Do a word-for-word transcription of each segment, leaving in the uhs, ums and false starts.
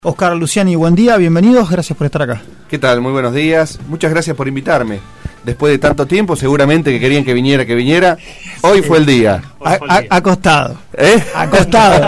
Oscar Luciani, buen día, bienvenidos, gracias por estar acá. ¿Qué tal? Muy buenos días, muchas gracias por invitarme. Después de tanto tiempo, seguramente que querían que viniera, que viniera. Hoy fue el día. A, a, acostado. ¿Eh? Acostado.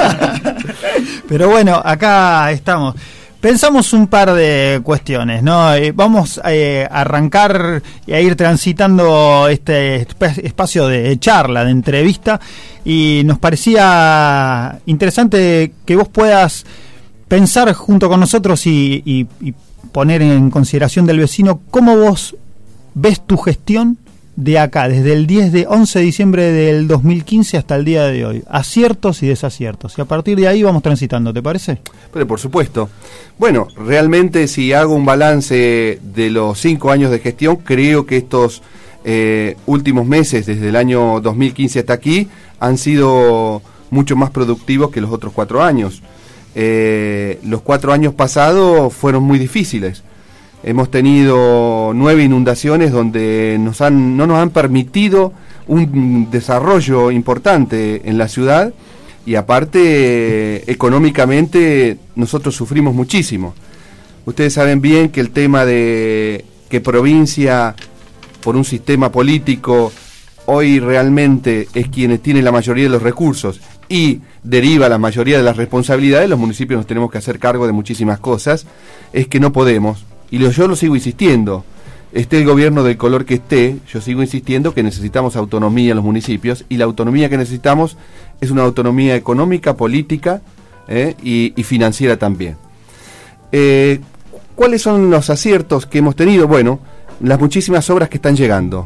Pero bueno, acá estamos. Pensamos un par de cuestiones, ¿no? Eh, vamos eh, a arrancar y a ir transitando este espacio de charla, de entrevista, y nos parecía interesante que vos puedas pensar junto con nosotros y, y, y poner en consideración del vecino cómo vos ves tu gestión de acá, desde el diez de once de diciembre del dos mil quince hasta el día de hoy, aciertos y desaciertos, y a partir de ahí vamos transitando, ¿te parece? Pero por supuesto. Bueno, realmente si hago un balance de los cinco años de gestión, creo que estos eh, últimos meses, desde el año dos mil quince hasta aquí, han sido mucho más productivos que los otros cuatro años. Eh, los cuatro años pasados fueron muy difíciles. Hemos tenido nueve inundaciones donde nos han, no nos han permitido un desarrollo importante en la ciudad, y aparte económicamente nosotros sufrimos muchísimo. Ustedes saben bien que el tema de que provincia, por un sistema político, hoy realmente es quien tiene la mayoría de los recursos y deriva la mayoría de las responsabilidades. Los municipios nos tenemos que hacer cargo de muchísimas cosas. Es que no podemos, y lo, yo lo sigo insistiendo, esté el gobierno del color que esté, yo sigo insistiendo que necesitamos autonomía en los municipios, y la autonomía que necesitamos es una autonomía económica, política eh, y, y financiera también. Eh, ¿Cuáles son los aciertos que hemos tenido? Bueno, las muchísimas obras que están llegando.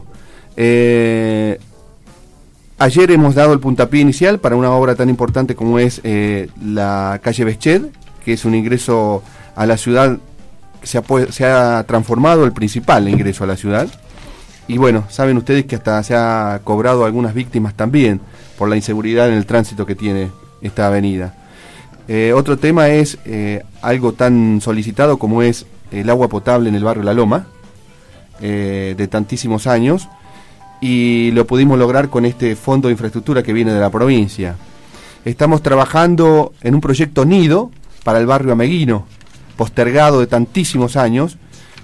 Eh, Ayer hemos dado el puntapié inicial para una obra tan importante como es eh, la calle Besched, que es un ingreso a la ciudad que se ha, se ha transformado el principal ingreso a la ciudad. Y bueno, saben ustedes que hasta se ha cobrado algunas víctimas también por la inseguridad en el tránsito que tiene esta avenida. Eh, otro tema es eh, algo tan solicitado como es el agua potable en el barrio La Loma, eh, de tantísimos años, y lo pudimos lograr con este fondo de infraestructura que viene de la provincia. Estamos trabajando en un proyecto nido para el barrio Ameguino, postergado de tantísimos años,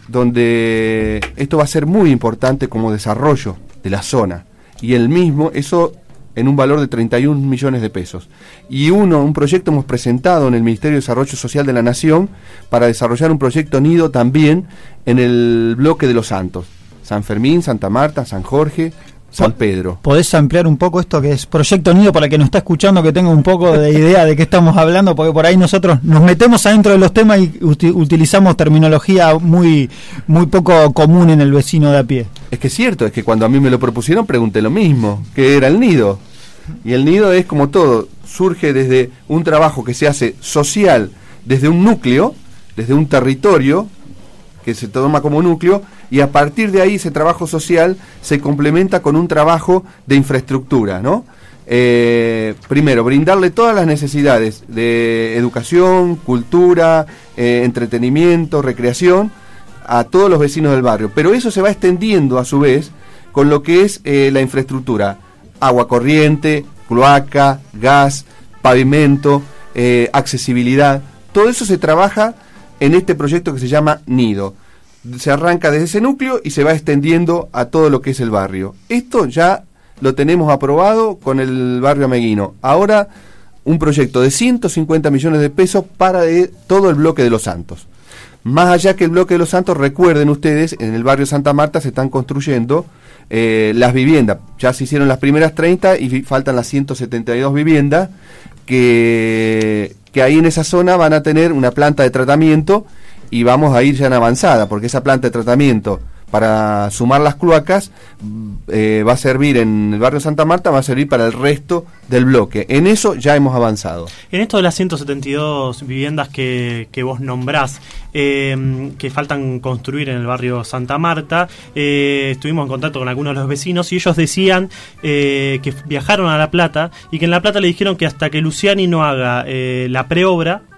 donde esto va a ser muy importante como desarrollo de la zona, y el mismo, eso en un valor de treinta y un millones de pesos. Y uno, un proyecto hemos presentado en el Ministerio de Desarrollo Social de la Nación para desarrollar un proyecto nido también en el bloque de Los Santos, San Fermín, Santa Marta, San Jorge, San Pedro. ¿Podés ampliar un poco esto que es Proyecto Nido para el que nos está escuchando, que tenga un poco de idea de qué estamos hablando? Porque por ahí nosotros nos metemos adentro de los temas y uti- utilizamos terminología muy, muy poco común en el vecino de a pie. Es que es cierto, es que cuando a mí me lo propusieron pregunté lo mismo, ¿qué era el nido? Y el nido es como todo, surge desde un trabajo que se hace social, desde un núcleo, desde un territorio que se toma como núcleo, y a partir de ahí ese trabajo social se complementa con un trabajo de infraestructura, ¿no? Eh, primero, brindarle todas las necesidades de educación, cultura, eh, entretenimiento, recreación a todos los vecinos del barrio, pero eso se va extendiendo a su vez con lo que es eh, la infraestructura: agua corriente, cloaca, gas, pavimento, eh, accesibilidad. Todo eso se trabaja en este proyecto que se llama Nido. Se arranca desde ese núcleo y se va extendiendo a todo lo que es el barrio. Esto ya lo tenemos aprobado con el barrio Ameguino. Ahora un proyecto de ciento cincuenta millones de pesos para de todo el bloque de Los Santos. Más allá que el bloque de Los Santos, recuerden ustedes, en el barrio Santa Marta se están construyendo eh, las viviendas. Ya se hicieron las primeras treinta y faltan las ciento setenta y dos viviendas que, que ahí en esa zona van a tener una planta de tratamiento, y vamos a ir ya en avanzada, porque esa planta de tratamiento, para sumar las cloacas, eh, va a servir en el barrio Santa Marta, va a servir para el resto del bloque. En eso ya hemos avanzado. En esto de las ciento setenta y dos viviendas que, que vos nombrás, eh, que faltan construir en el barrio Santa Marta, eh, estuvimos en contacto con algunos de los vecinos y ellos decían eh, que viajaron a La Plata y que en La Plata le dijeron que hasta que Luciani no haga eh, la preobra,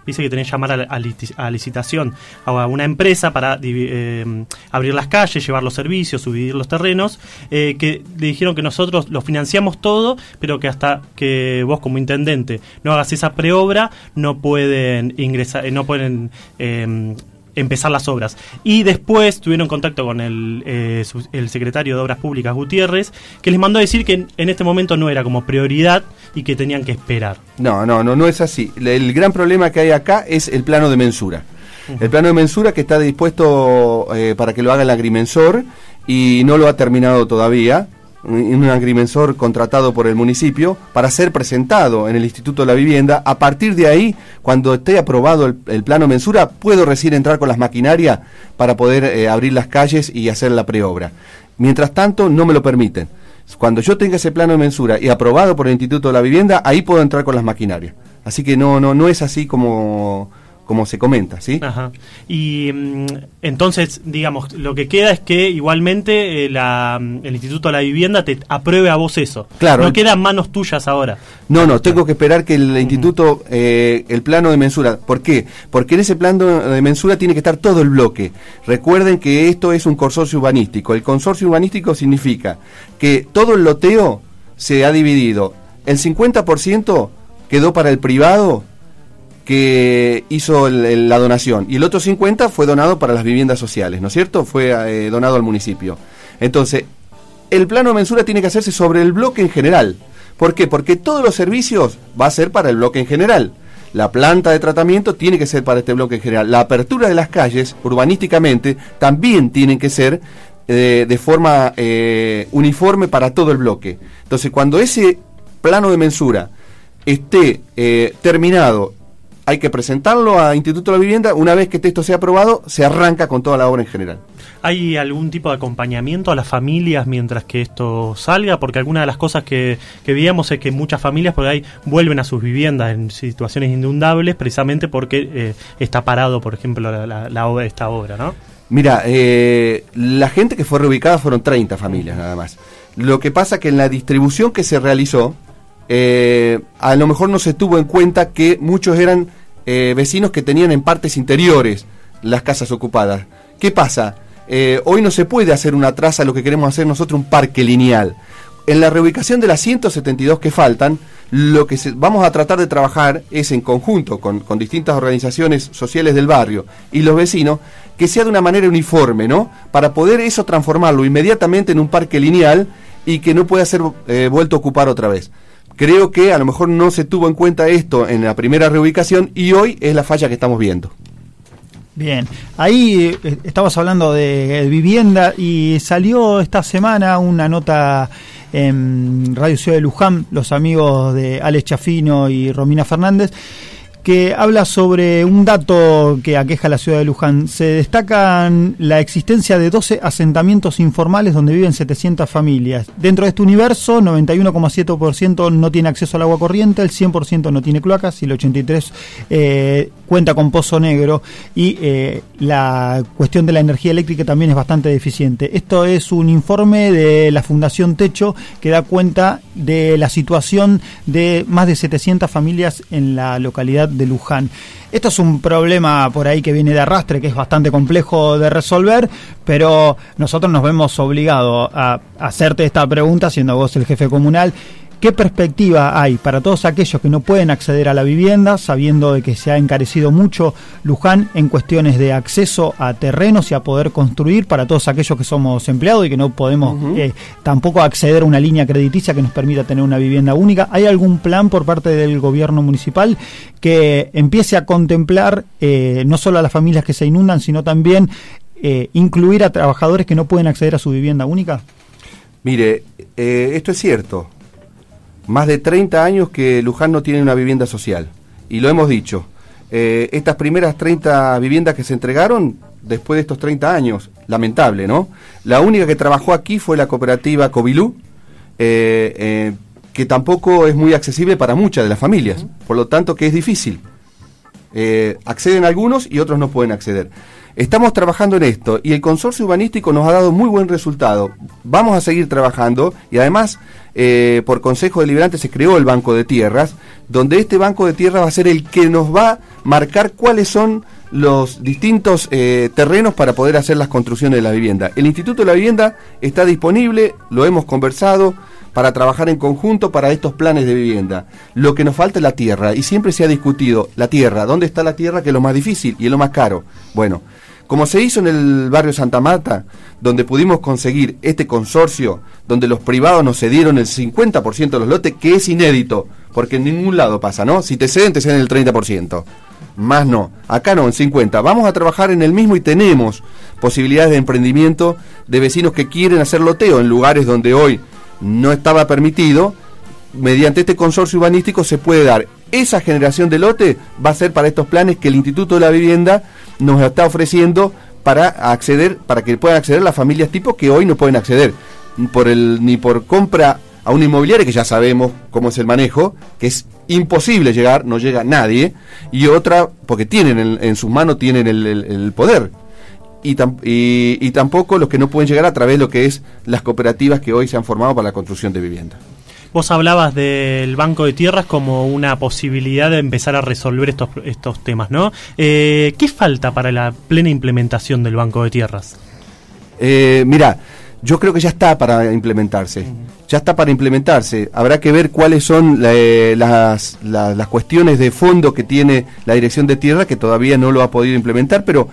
dice que tenés que llamar a, a, a licitación a una empresa para eh, abrir las calles, llevar los servicios, subir los terrenos, eh, que le dijeron que nosotros lo financiamos todo, pero que hasta que vos como intendente no hagas esa preobra, no pueden ingresar, no pueden... Eh, empezar las obras. Y después tuvieron contacto con el, eh, su, el secretario de Obras Públicas, Gutiérrez, que les mandó a decir que en, en este momento no era como prioridad y que tenían que esperar. No, no, no, no es así. El gran problema que hay acá es el plano de mensura. Uh-huh. El plano de mensura que está dispuesto eh, para que lo haga el agrimensor y no lo ha terminado todavía. Un agrimensor contratado por el municipio para ser presentado en el Instituto de la Vivienda. A partir de ahí, cuando esté aprobado el, el plano mensura, puedo recién entrar con las maquinarias para poder eh, abrir las calles y hacer la preobra. Mientras tanto, no me lo permiten. Cuando yo tenga ese plano de mensura y aprobado por el Instituto de la Vivienda, ahí puedo entrar con las maquinarias. Así que no, no, no es así como... como se comenta, ¿sí? Ajá. Y mm, entonces, digamos, lo que queda es que igualmente eh, la, el Instituto de la Vivienda te apruebe a vos eso. Claro. No queda en manos tuyas ahora. No, no, tengo que esperar que el uh-huh. Instituto, eh, el plano de mensura. ¿Por qué? Porque en ese plano de mensura tiene que estar todo el bloque. Recuerden que esto es un consorcio urbanístico. El consorcio urbanístico significa que todo el loteo se ha dividido. El cincuenta por ciento quedó para el privado, que hizo el, el, la donación, y el otro cincuenta fue donado para las viviendas sociales, ¿no es cierto? Fue eh, donado al municipio. Entonces, el plano de mensura tiene que hacerse sobre el bloque en general. ¿Por qué? Porque todos los servicios va a ser para el bloque en general. La planta de tratamiento tiene que ser para este bloque en general. La apertura de las calles, urbanísticamente, también tienen que ser eh, de forma eh, uniforme para todo el bloque. Entonces, cuando ese plano de mensura esté eh, terminado, hay que presentarlo a Instituto de la Vivienda. Una vez que esto sea aprobado, se arranca con toda la obra en general. ¿Hay algún tipo de acompañamiento a las familias mientras que esto salga? Porque alguna de las cosas que, que veíamos es que muchas familias por ahí vuelven a sus viviendas en situaciones inundables precisamente porque eh, está parado, por ejemplo, la, la, la obra, esta obra, ¿no? Mira, eh, la gente que fue reubicada fueron treinta familias nada más. Lo que pasa que en la distribución que se realizó, Eh, a lo mejor no se tuvo en cuenta que muchos eran eh, vecinos que tenían en partes interiores las casas ocupadas. ¿Qué pasa? Eh, hoy no se puede hacer una traza, lo que queremos hacer nosotros, un parque lineal. En la reubicación de las ciento setenta y dos que faltan, lo que se, vamos a tratar de trabajar es en conjunto con, con distintas organizaciones sociales del barrio y los vecinos, que sea de una manera uniforme, ¿no? Para poder eso transformarlo inmediatamente en un parque lineal y que no pueda ser eh, vuelto a ocupar otra vez. Creo que a lo mejor no se tuvo en cuenta esto en la primera reubicación y hoy es la falla que estamos viendo. Bien, ahí eh, estamos hablando de, de vivienda y salió esta semana una nota en Radio Ciudad de Luján, los amigos de Alex Chafino y Romina Fernández, que habla sobre un dato que aqueja a la ciudad de Luján. Se destacan la existencia de doce asentamientos informales donde viven setecientas familias. Dentro de este universo, noventa y uno coma siete por ciento no tiene acceso al agua corriente, el cien por ciento no tiene cloacas y el ochenta y tres por ciento eh, cuenta con pozo negro, y eh, la cuestión de la energía eléctrica también es bastante deficiente. Esto es un informe de la Fundación Techo que da cuenta de la situación de más de setecientas familias en la localidad de Luján. Esto es un problema por ahí que viene de arrastre, que es bastante complejo de resolver, pero nosotros nos vemos obligados a hacerte esta pregunta, siendo vos el jefe comunal. ¿Qué perspectiva hay para todos aquellos que no pueden acceder a la vivienda, sabiendo de que se ha encarecido mucho Luján en cuestiones de acceso a terrenos y a poder construir, para todos aquellos que somos empleados y que no podemos uh-huh. eh, tampoco acceder a una línea crediticia que nos permita tener una vivienda única? ¿Hay algún plan por parte del gobierno municipal que empiece a contemplar eh, no solo a las familias que se inundan, sino también eh, incluir a trabajadores que no pueden acceder a su vivienda única? Mire, eh, esto es cierto. Más de treinta años que Luján no tiene una vivienda social, y lo hemos dicho. Eh, estas primeras treinta viviendas que se entregaron, después de estos treinta años, lamentable, ¿no? La única que trabajó aquí fue la cooperativa Cobilú, eh, eh, que tampoco es muy accesible para muchas de las familias, por lo tanto que es difícil. Eh, acceden algunos y otros no pueden acceder. Estamos trabajando en esto y el consorcio urbanístico nos ha dado muy buen resultado. Vamos a seguir trabajando y además, eh, por Consejo Deliberante se creó el Banco de Tierras. donde este banco de tierra va a ser el que nos va a marcar cuáles son los distintos eh, terrenos para poder hacer las construcciones de la vivienda. El Instituto de la Vivienda está disponible, lo hemos conversado, para trabajar en conjunto para estos planes de vivienda. Lo que nos falta es la tierra, y siempre se ha discutido la tierra, ¿dónde está la tierra? Que es lo más difícil y es lo más caro. Bueno, como se hizo en el barrio Santa Marta, donde pudimos conseguir este consorcio, donde los privados nos cedieron el cincuenta por ciento de los lotes, que es inédito, porque en ningún lado pasa, ¿no? Si te ceden, te ceden el treinta por ciento. Más no, acá no, en cincuenta. Vamos a trabajar en el mismo y tenemos posibilidades de emprendimiento de vecinos que quieren hacer loteo en lugares donde hoy no estaba permitido. Mediante este consorcio urbanístico se puede dar. Esa generación de lote va a ser para estos planes que el Instituto de la Vivienda nos está ofreciendo para acceder, para que puedan acceder las familias tipo que hoy no pueden acceder por el ni por compra a una inmobiliaria, que ya sabemos cómo es el manejo, que es imposible llegar, no llega nadie, y otra porque tienen en, en sus manos tienen el, el, el poder. Y, tam, y, y tampoco los que no pueden llegar a través de lo que es las cooperativas que hoy se han formado para la construcción de vivienda. Vos hablabas del Banco de Tierras como una posibilidad de empezar a resolver estos, estos temas, ¿no? Eh, ¿Qué falta para la plena implementación del Banco de Tierras? Eh, mirá, yo creo que ya está para implementarse. Uh-huh. Ya está para implementarse. Habrá que ver cuáles son la, eh, las, la, las cuestiones de fondo que tiene la Dirección de Tierra, que todavía no lo ha podido implementar, pero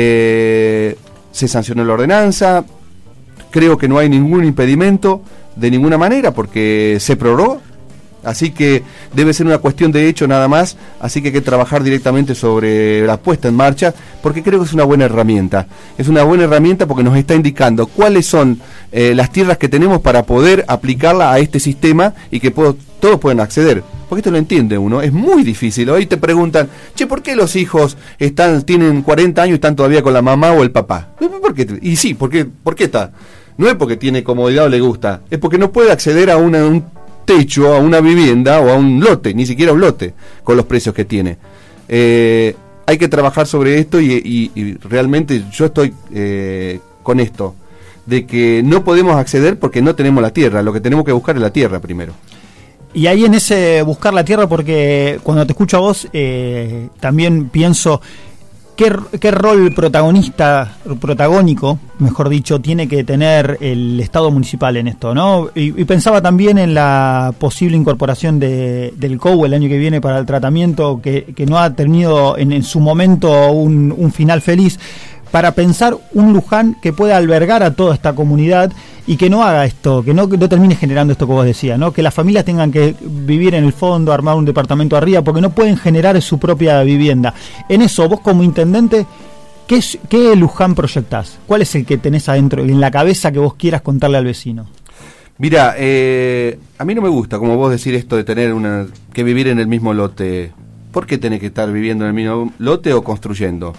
eh, se sancionó la ordenanza. Creo que no hay ningún impedimento de ninguna manera, porque se prorrogó. Así que debe ser una cuestión de hecho nada más, así que hay que trabajar directamente sobre la puesta en marcha, porque creo que es una buena herramienta. Es una buena herramienta porque nos está indicando cuáles son eh, las tierras que tenemos para poder aplicarla a este sistema y que puedo, todos puedan acceder. Porque esto lo entiende uno, es muy difícil. Hoy te preguntan, che, ¿por qué los hijos están tienen cuarenta años y están todavía con la mamá o el papá? ¿Por qué? Y sí, ¿por qué, ¿por qué está? No es porque tiene comodidad o le gusta, es porque no puede acceder a una, un techo, a una vivienda o a un lote, ni siquiera un lote, con los precios que tiene. Eh, hay que trabajar sobre esto y, y, y realmente yo estoy eh, con esto, de que no podemos acceder porque no tenemos la tierra, lo que tenemos que buscar es la tierra primero. Y ahí en ese buscar la tierra, porque cuando te escucho a vos, eh, también pienso... ¿Qué, ¿Qué rol protagonista, protagónico, mejor dicho, tiene que tener el Estado municipal en esto, ¿no? Y, y pensaba también en la posible incorporación de, del C O U el año que viene para el tratamiento, que, que no ha tenido en, en su momento un, un final feliz, para pensar un Luján que pueda albergar a toda esta comunidad y que no haga esto, que no, que no termine generando esto que vos decías, ¿no? Que las familias tengan que vivir en el fondo, armar un departamento arriba, porque no pueden generar su propia vivienda. En eso, vos como intendente, ¿qué, qué Luján proyectás? ¿Cuál es el que tenés adentro, en la cabeza, que vos quieras contarle al vecino? Mira, eh, a mí no me gusta, como vos decir esto de tener una que vivir en el mismo lote. ¿Por qué tenés que estar viviendo en el mismo lote o construyendo?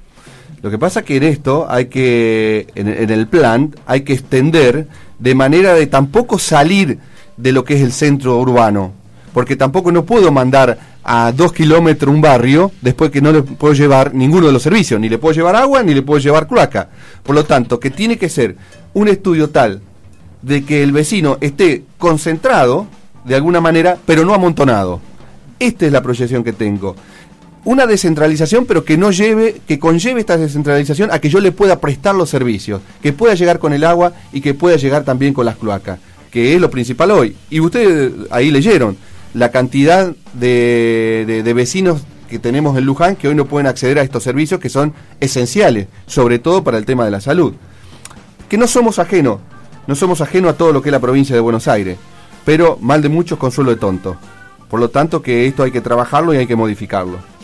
Lo que pasa que en esto hay que, en, en el plan, hay que extender de manera de tampoco salir de lo que es el centro urbano, porque tampoco no puedo mandar a dos kilómetros un barrio después que no le puedo llevar ninguno de los servicios, ni le puedo llevar agua, ni le puedo llevar cloaca. Por lo tanto, que tiene que ser un estudio tal de que el vecino esté concentrado de alguna manera, pero no amontonado. Esta es la proyección que tengo. Una descentralización, pero que no lleve, que conlleve esta descentralización a que yo le pueda prestar los servicios, que pueda llegar con el agua y que pueda llegar también con las cloacas, que es lo principal hoy. Y ustedes ahí leyeron la cantidad de, de, de vecinos que tenemos en Luján que hoy no pueden acceder a estos servicios que son esenciales, sobre todo para el tema de la salud. Que no somos ajenos, no somos ajenos a todo lo que es la provincia de Buenos Aires, pero mal de muchos, consuelo de tontos. Por lo tanto, que esto hay que trabajarlo y hay que modificarlo.